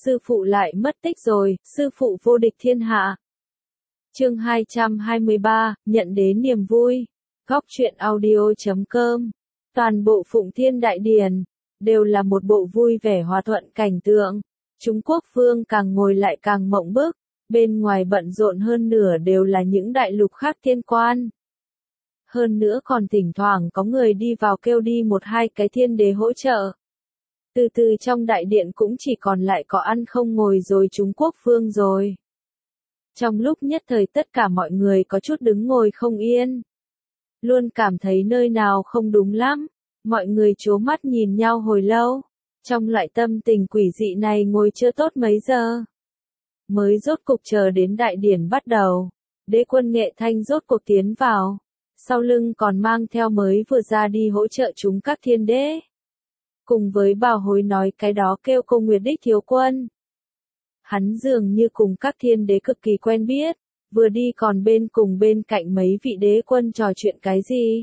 sư phụ lại mất tích rồi, sư phụ vô địch thiên hạ. Chương 223, nhận đến niềm vui. Góc truyện audio.com. Toàn bộ Phụng Thiên Đại Điển đều là một bộ vui vẻ hòa thuận cảnh tượng. Trung Quốc Vương càng ngồi lại càng mộng bức, bên ngoài bận rộn hơn nửa đều là những đại lục khác thiên quan. Hơn nữa còn thỉnh thoảng có người đi vào kêu đi một hai cái thiên đế hỗ trợ. Từ từ trong đại điện cũng chỉ còn lại có ăn không ngồi rồi Trung Quốc Vương rồi. Trong lúc nhất thời tất cả mọi người có chút đứng ngồi không yên. Luôn cảm thấy nơi nào không đúng lắm. Mọi người trố mắt nhìn nhau hồi lâu. Trong loại tâm tình quỷ dị này ngồi chưa tốt mấy giờ. Mới rốt cục chờ đến đại điển bắt đầu. Đế quân Nghệ Thanh rốt cuộc tiến vào. Sau lưng còn mang theo mới vừa ra đi hỗ trợ chúng các thiên đế. Cùng với Bảo Hối nói cái đó kêu cô Nguyệt Đích thiếu quân. Hắn dường như cùng các thiên đế cực kỳ quen biết, vừa đi còn bên cạnh mấy vị đế quân trò chuyện cái gì.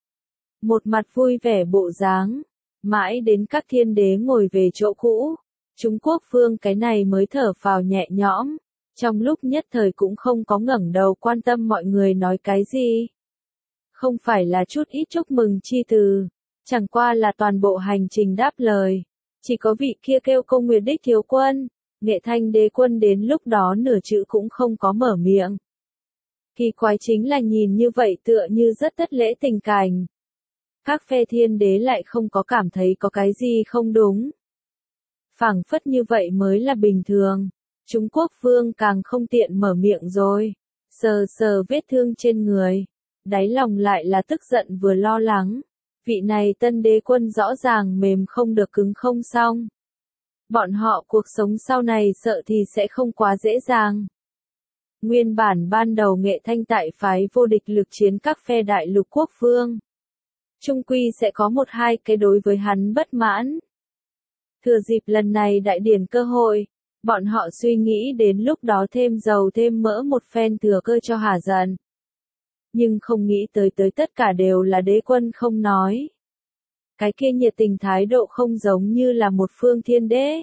Một mặt vui vẻ bộ dáng, mãi đến các thiên đế ngồi về chỗ cũ, Trung Quốc Vương cái này mới thở phào nhẹ nhõm, trong lúc nhất thời cũng không có ngẩng đầu quan tâm mọi người nói cái gì. Không phải là chút ít chúc mừng chi từ, chẳng qua là toàn bộ hành trình đáp lời, chỉ có vị kia kêu cô Nguyệt Đích thiếu quân. Nghệ Thanh đế quân đến lúc đó nửa chữ cũng không có mở miệng. Kỳ quái chính là nhìn như vậy tựa như rất tất lễ tình cảnh. Các phe thiên đế lại không có cảm thấy có cái gì không đúng. Phảng phất như vậy mới là bình thường. Trung Quốc Vương càng không tiện mở miệng rồi. Sờ sờ vết thương trên người. Đáy lòng lại là tức giận vừa lo lắng. Vị này tân đế quân rõ ràng mềm không được cứng không xong. Bọn họ cuộc sống sau này sợ thì sẽ không quá dễ dàng. Nguyên bản ban đầu Nghệ Thanh tại phái vô địch lực chiến các phe đại lục quốc vương. Trung quy sẽ có một hai cái đối với hắn bất mãn. Thừa dịp lần này đại điển cơ hội, bọn họ suy nghĩ đến lúc đó thêm dầu thêm mỡ một phen thừa cơ cho hả giận. Nhưng không nghĩ tới tất cả đều là đế quân không nói. Cái kia nhiệt tình thái độ không giống như là một phương thiên đế.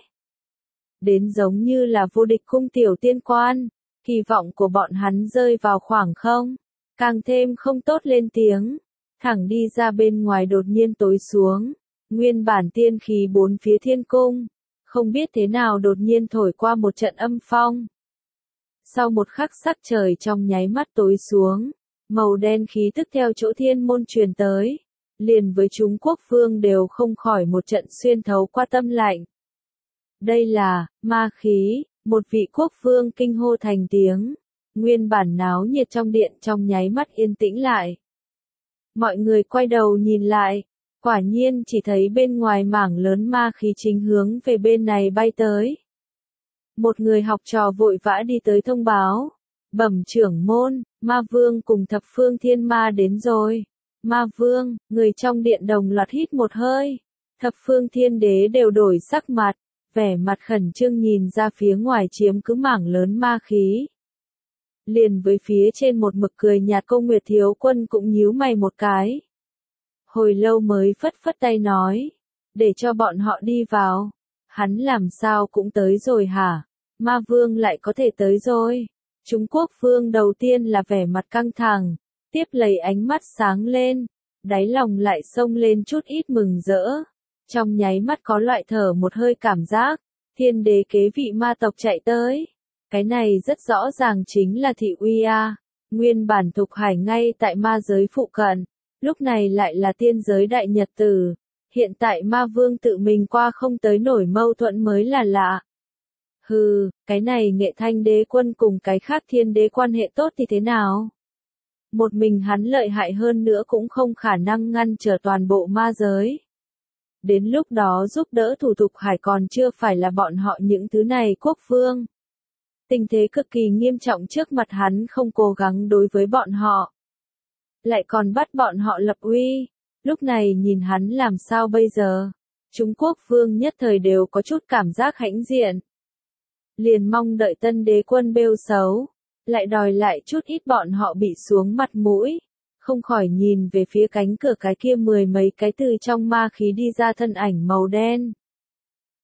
Đến giống như là vô địch cung tiểu tiên quan, kỳ vọng của bọn hắn rơi vào khoảng không, càng thêm không tốt lên tiếng, thẳng đi ra bên ngoài đột nhiên tối xuống, nguyên bản tiên khí bốn phía thiên cung, không biết thế nào đột nhiên thổi qua một trận âm phong. Sau một khắc sắc trời trong nháy mắt tối xuống, màu đen khí tức theo chỗ thiên môn truyền tới. Liền với Trung Quốc Vương đều không khỏi một trận xuyên thấu qua tâm lạnh. Đây là, ma khí, một vị quốc vương kinh hô thành tiếng. Nguyên bản náo nhiệt trong điện trong nháy mắt yên tĩnh lại. Mọi người quay đầu nhìn lại, quả nhiên chỉ thấy bên ngoài mảng lớn ma khí chính hướng về bên này bay tới. Một người học trò vội vã đi tới thông báo. Bẩm trưởng môn, ma vương cùng thập phương thiên ma đến rồi. Ma vương, người trong điện đồng loạt hít một hơi. Thập phương thiên đế đều đổi sắc mặt, vẻ mặt khẩn trương nhìn ra phía ngoài chiếm cứ mảng lớn ma khí. Liền với phía trên một mực cười nhạt cô Nguyệt thiếu quân cũng nhíu mày một cái. Hồi lâu mới phất phất tay nói, để cho bọn họ đi vào. Hắn làm sao cũng tới rồi hả? Ma vương lại có thể tới rồi. Trung Quốc Vương đầu tiên là vẻ mặt căng thẳng. Tiếp lấy ánh mắt sáng lên, đáy lòng lại xông lên chút ít mừng rỡ. Trong nháy mắt có loại thở một hơi cảm giác, thiên đế kế vị ma tộc chạy tới. Cái này rất rõ ràng chính là thị uy a. Nguyên bản Thục Hải ngay tại ma giới phụ cận, lúc này lại là tiên giới đại nhật tử. Hiện tại ma vương tự mình qua không tới nổi mâu thuẫn mới là lạ. Hừ, cái này Nghệ Thanh đế quân cùng cái khác thiên đế quan hệ tốt thì thế nào? Một mình hắn lợi hại hơn nữa cũng không khả năng ngăn trở toàn bộ ma giới. Đến lúc đó giúp đỡ thủ tục hải còn chưa phải là bọn họ những thứ này quốc vương. Tình thế cực kỳ nghiêm trọng trước mặt hắn không cố gắng đối với bọn họ. Lại còn bắt bọn họ lập uy. Lúc này nhìn hắn làm sao bây giờ? Trung Quốc vương nhất thời đều có chút cảm giác hãnh diện. Liền mong đợi tân đế quân bêu xấu. Lại đòi lại chút ít bọn họ bị xuống mặt mũi, không khỏi nhìn về phía cánh cửa cái kia mười mấy cái từ trong ma khí đi ra thân ảnh màu đen.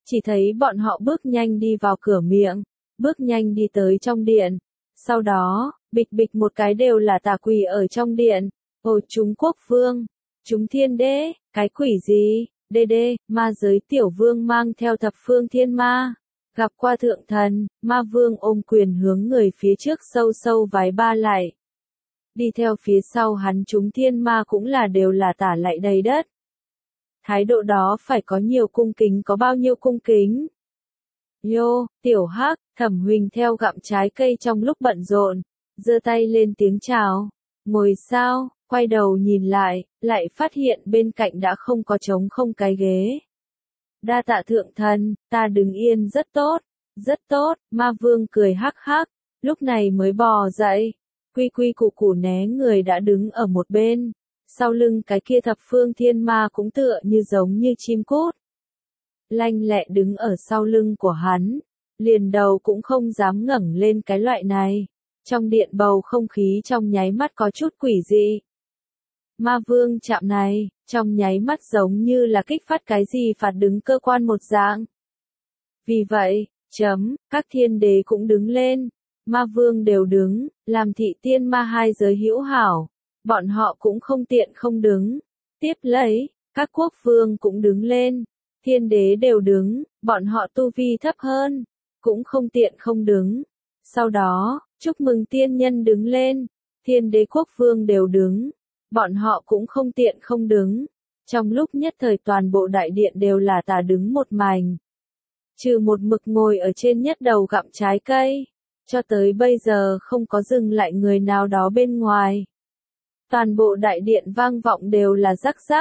chỉ thấy bọn họ bước nhanh đi vào cửa miệng, bước nhanh đi tới trong điện. Sau đó, bịch bịch một cái đều là tà quỷ ở trong điện. Ồ chúng quốc vương, chúng thiên đế, cái quỷ gì, đê, ma giới tiểu vương mang theo thập phương thiên ma. Gặp qua thượng thần, ma vương ôm quyền hướng người phía trước sâu sâu vái ba lại. Đi theo phía sau hắn chúng thiên ma cũng là đều là tả lạy đầy đất. Thái độ đó phải có nhiều cung kính có bao nhiêu cung kính. Nhô, tiểu hắc, Thẩm Huỳnh theo gặm trái cây trong lúc bận rộn, giơ tay lên tiếng chào. Ngồi sao, quay đầu nhìn lại phát hiện bên cạnh đã không có trống không cái ghế. Đa tạ thượng thần, ta đứng yên rất tốt, ma vương cười hắc hắc, lúc này mới bò dậy. Quy củ né người đã đứng ở một bên, sau lưng cái kia thập phương thiên ma cũng tựa như giống như chim cút. Lanh lẹ đứng ở sau lưng của hắn, liền đầu cũng không dám ngẩng lên cái loại này. Trong điện bầu không khí trong nháy mắt có chút quỷ dị. Ma vương chạm này, trong nháy mắt giống như là kích phát cái gì phạt đứng cơ quan một dạng. Vì vậy, các thiên đế cũng đứng lên, ma vương đều đứng, làm thị tiên ma hai giới hữu hảo, bọn họ cũng không tiện không đứng. Tiếp lấy, các quốc vương cũng đứng lên, thiên đế đều đứng, bọn họ tu vi thấp hơn, cũng không tiện không đứng. Sau đó, chúc mừng tiên nhân đứng lên, thiên đế quốc vương đều đứng, bọn họ cũng không tiện không đứng. Trong lúc nhất thời toàn bộ đại điện đều là tà đứng một mảnh. Trừ một mực ngồi ở trên nhất đầu gặm trái cây, cho tới bây giờ không có dừng lại người nào đó bên ngoài. Toàn bộ đại điện vang vọng đều là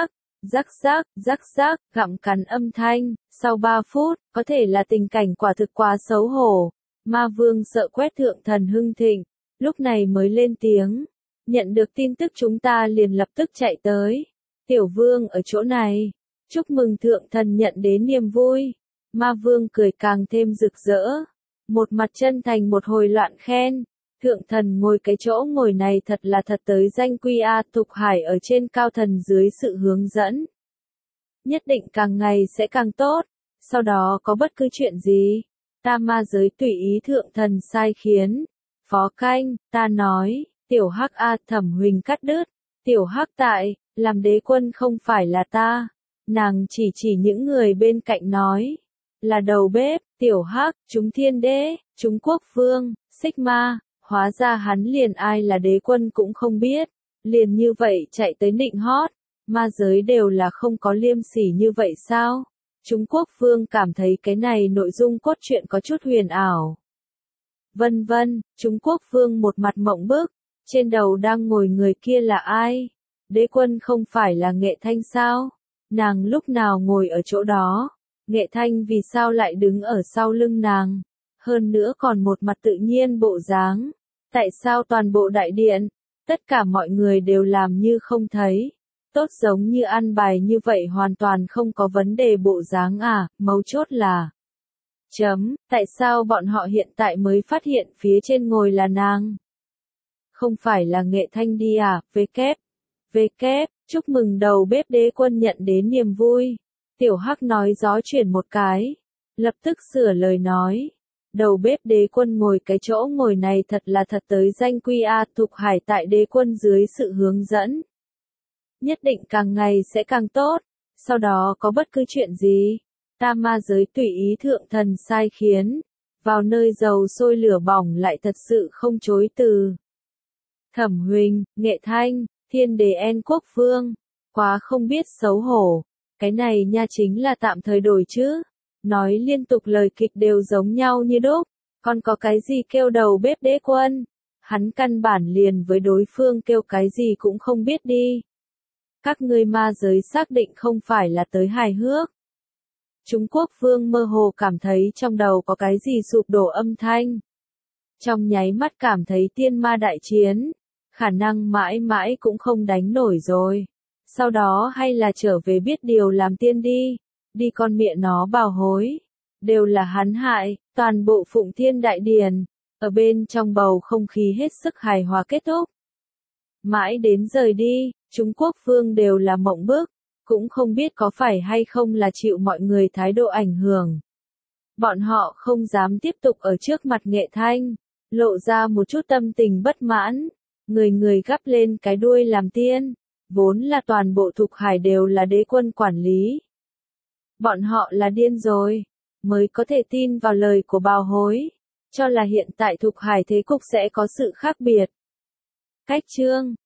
rắc rác, gặm cắn âm thanh. Sau 3 phút, có thể là tình cảnh quả thực quá xấu hổ. Ma vương sợ quét thượng thần hưng thịnh, lúc này mới lên tiếng. Nhận được tin tức chúng ta liền lập tức chạy tới. Tiểu vương ở chỗ này. Chúc mừng thượng thần nhận đến niềm vui. Ma vương cười càng thêm rực rỡ. Một mặt chân thành một hồi loạn khen. Thượng thần ngồi cái chỗ ngồi này thật là thật tới danh quy a Thục Hải ở trên cao thần dưới sự hướng dẫn. Nhất định càng ngày sẽ càng tốt. Sau đó có bất cứ chuyện gì, ta ma giới tùy ý thượng thần sai khiến. Phó canh, ta nói, tiểu hắc a Thẩm Huỳnh cắt đứt. Tiểu hắc tại, làm đế quân không phải là ta. Nàng chỉ những người bên cạnh nói. Là đầu bếp, tiểu hắc, chúng thiên đế, chúng quốc vương, xích ma. Hóa ra hắn liền ai là đế quân cũng không biết. Liền như vậy chạy tới nịnh hót. Ma giới đều là không có liêm sỉ như vậy sao? Trung Quốc vương cảm thấy cái này nội dung cốt truyện có chút huyền ảo. Vân, Trung Quốc vương một mặt mộng bức, trên đầu đang ngồi người kia là ai? Đế quân không phải là Nghệ Thanh sao? Nàng lúc nào ngồi ở chỗ đó? Nghệ Thanh vì sao lại đứng ở sau lưng nàng? Hơn nữa còn một mặt tự nhiên bộ dáng. Tại sao toàn bộ đại điện, tất cả mọi người đều làm như không thấy? Tốt giống như ăn bài như vậy hoàn toàn không có vấn đề bộ dáng à, mấu chốt là. Tại sao bọn họ hiện tại mới phát hiện phía trên ngồi là nàng? Không phải là Nghệ Thanh đi à, chúc mừng đầu bếp đế quân nhận đến niềm vui. Tiểu Hắc nói gió chuyển một cái, lập tức sửa lời nói. Đầu bếp đế quân ngồi cái chỗ ngồi này thật là thật tới danh quy a Thục Hải tại đế quân dưới sự hướng dẫn. Nhất định càng ngày sẽ càng tốt, sau đó có bất cứ chuyện gì, ta ma giới tùy ý thượng thần sai khiến, vào nơi dầu sôi lửa bỏng lại thật sự không chối từ. Thẩm Huỳnh, Nghệ Thanh, thiên đế En quốc vương, quá không biết xấu hổ, cái này nha chính là tạm thời đổi chứ, nói liên tục lời kịch đều giống nhau như đúc, còn có cái gì kêu đầu bếp đế quân, hắn căn bản liền với đối phương kêu cái gì cũng không biết đi. Các ngươi ma giới xác định không phải là tới hài hước. Trung Quốc vương mơ hồ cảm thấy trong đầu có cái gì sụp đổ âm thanh. Trong nháy mắt cảm thấy tiên ma đại chiến, khả năng mãi mãi cũng không đánh nổi rồi. Sau đó hay là trở về biết điều làm tiên đi con mẹ nó bào hối. Đều là hắn hại, toàn bộ Phụng Thiên Đại Điền, ở bên trong bầu không khí hết sức hài hòa kết thúc. Mãi đến rời đi, Trung Quốc vương đều là mộng bức, cũng không biết có phải hay không là chịu mọi người thái độ ảnh hưởng, Bọn họ không dám tiếp tục ở trước mặt Nghệ Thanh, lộ ra một chút tâm tình bất mãn. Người người gắp lên cái đuôi làm tiên, vốn là toàn bộ Thục Hải đều là đế quân quản lý. Bọn họ là điên rồi, mới có thể tin vào lời của Bào Hối, cho là hiện tại Thục Hải thế cục sẽ có sự khác biệt. Cách chương